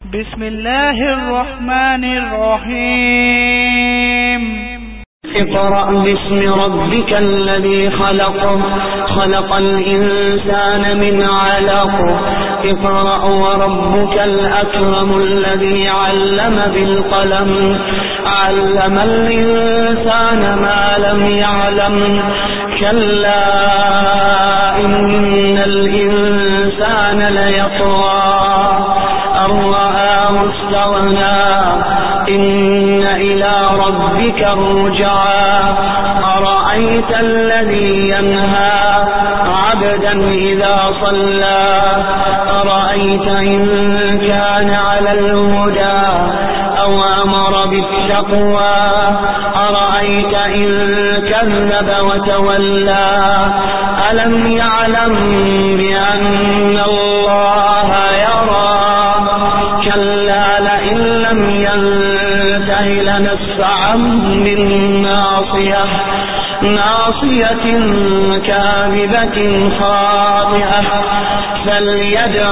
بسم الله الرحمن الرحيم. اقرأ باسم ربك الذي خلق الإنسان من علق اقرأ وربك الأكرم الذي علم بالقلم علم الإنسان ما لم يعلم كلا إن الإنسان ليطغى أن رآه استغنى إن إلى ربك الرجعى أرأيت الذي ينهى عبدا إذا صلى أرأيت إن كان على الهدى أو أمر بالتقوى أرأيت إن كذب وتولى ألم يعلم بأن الله يرى كلا لئن لم ينته لنسفعا بالناصية كاذبة خاطئة فليدع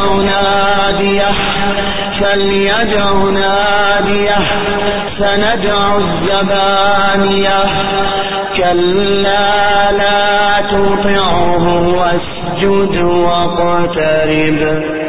ناديه سندع الزبانية كلا لا تطعه واسجد واقترب.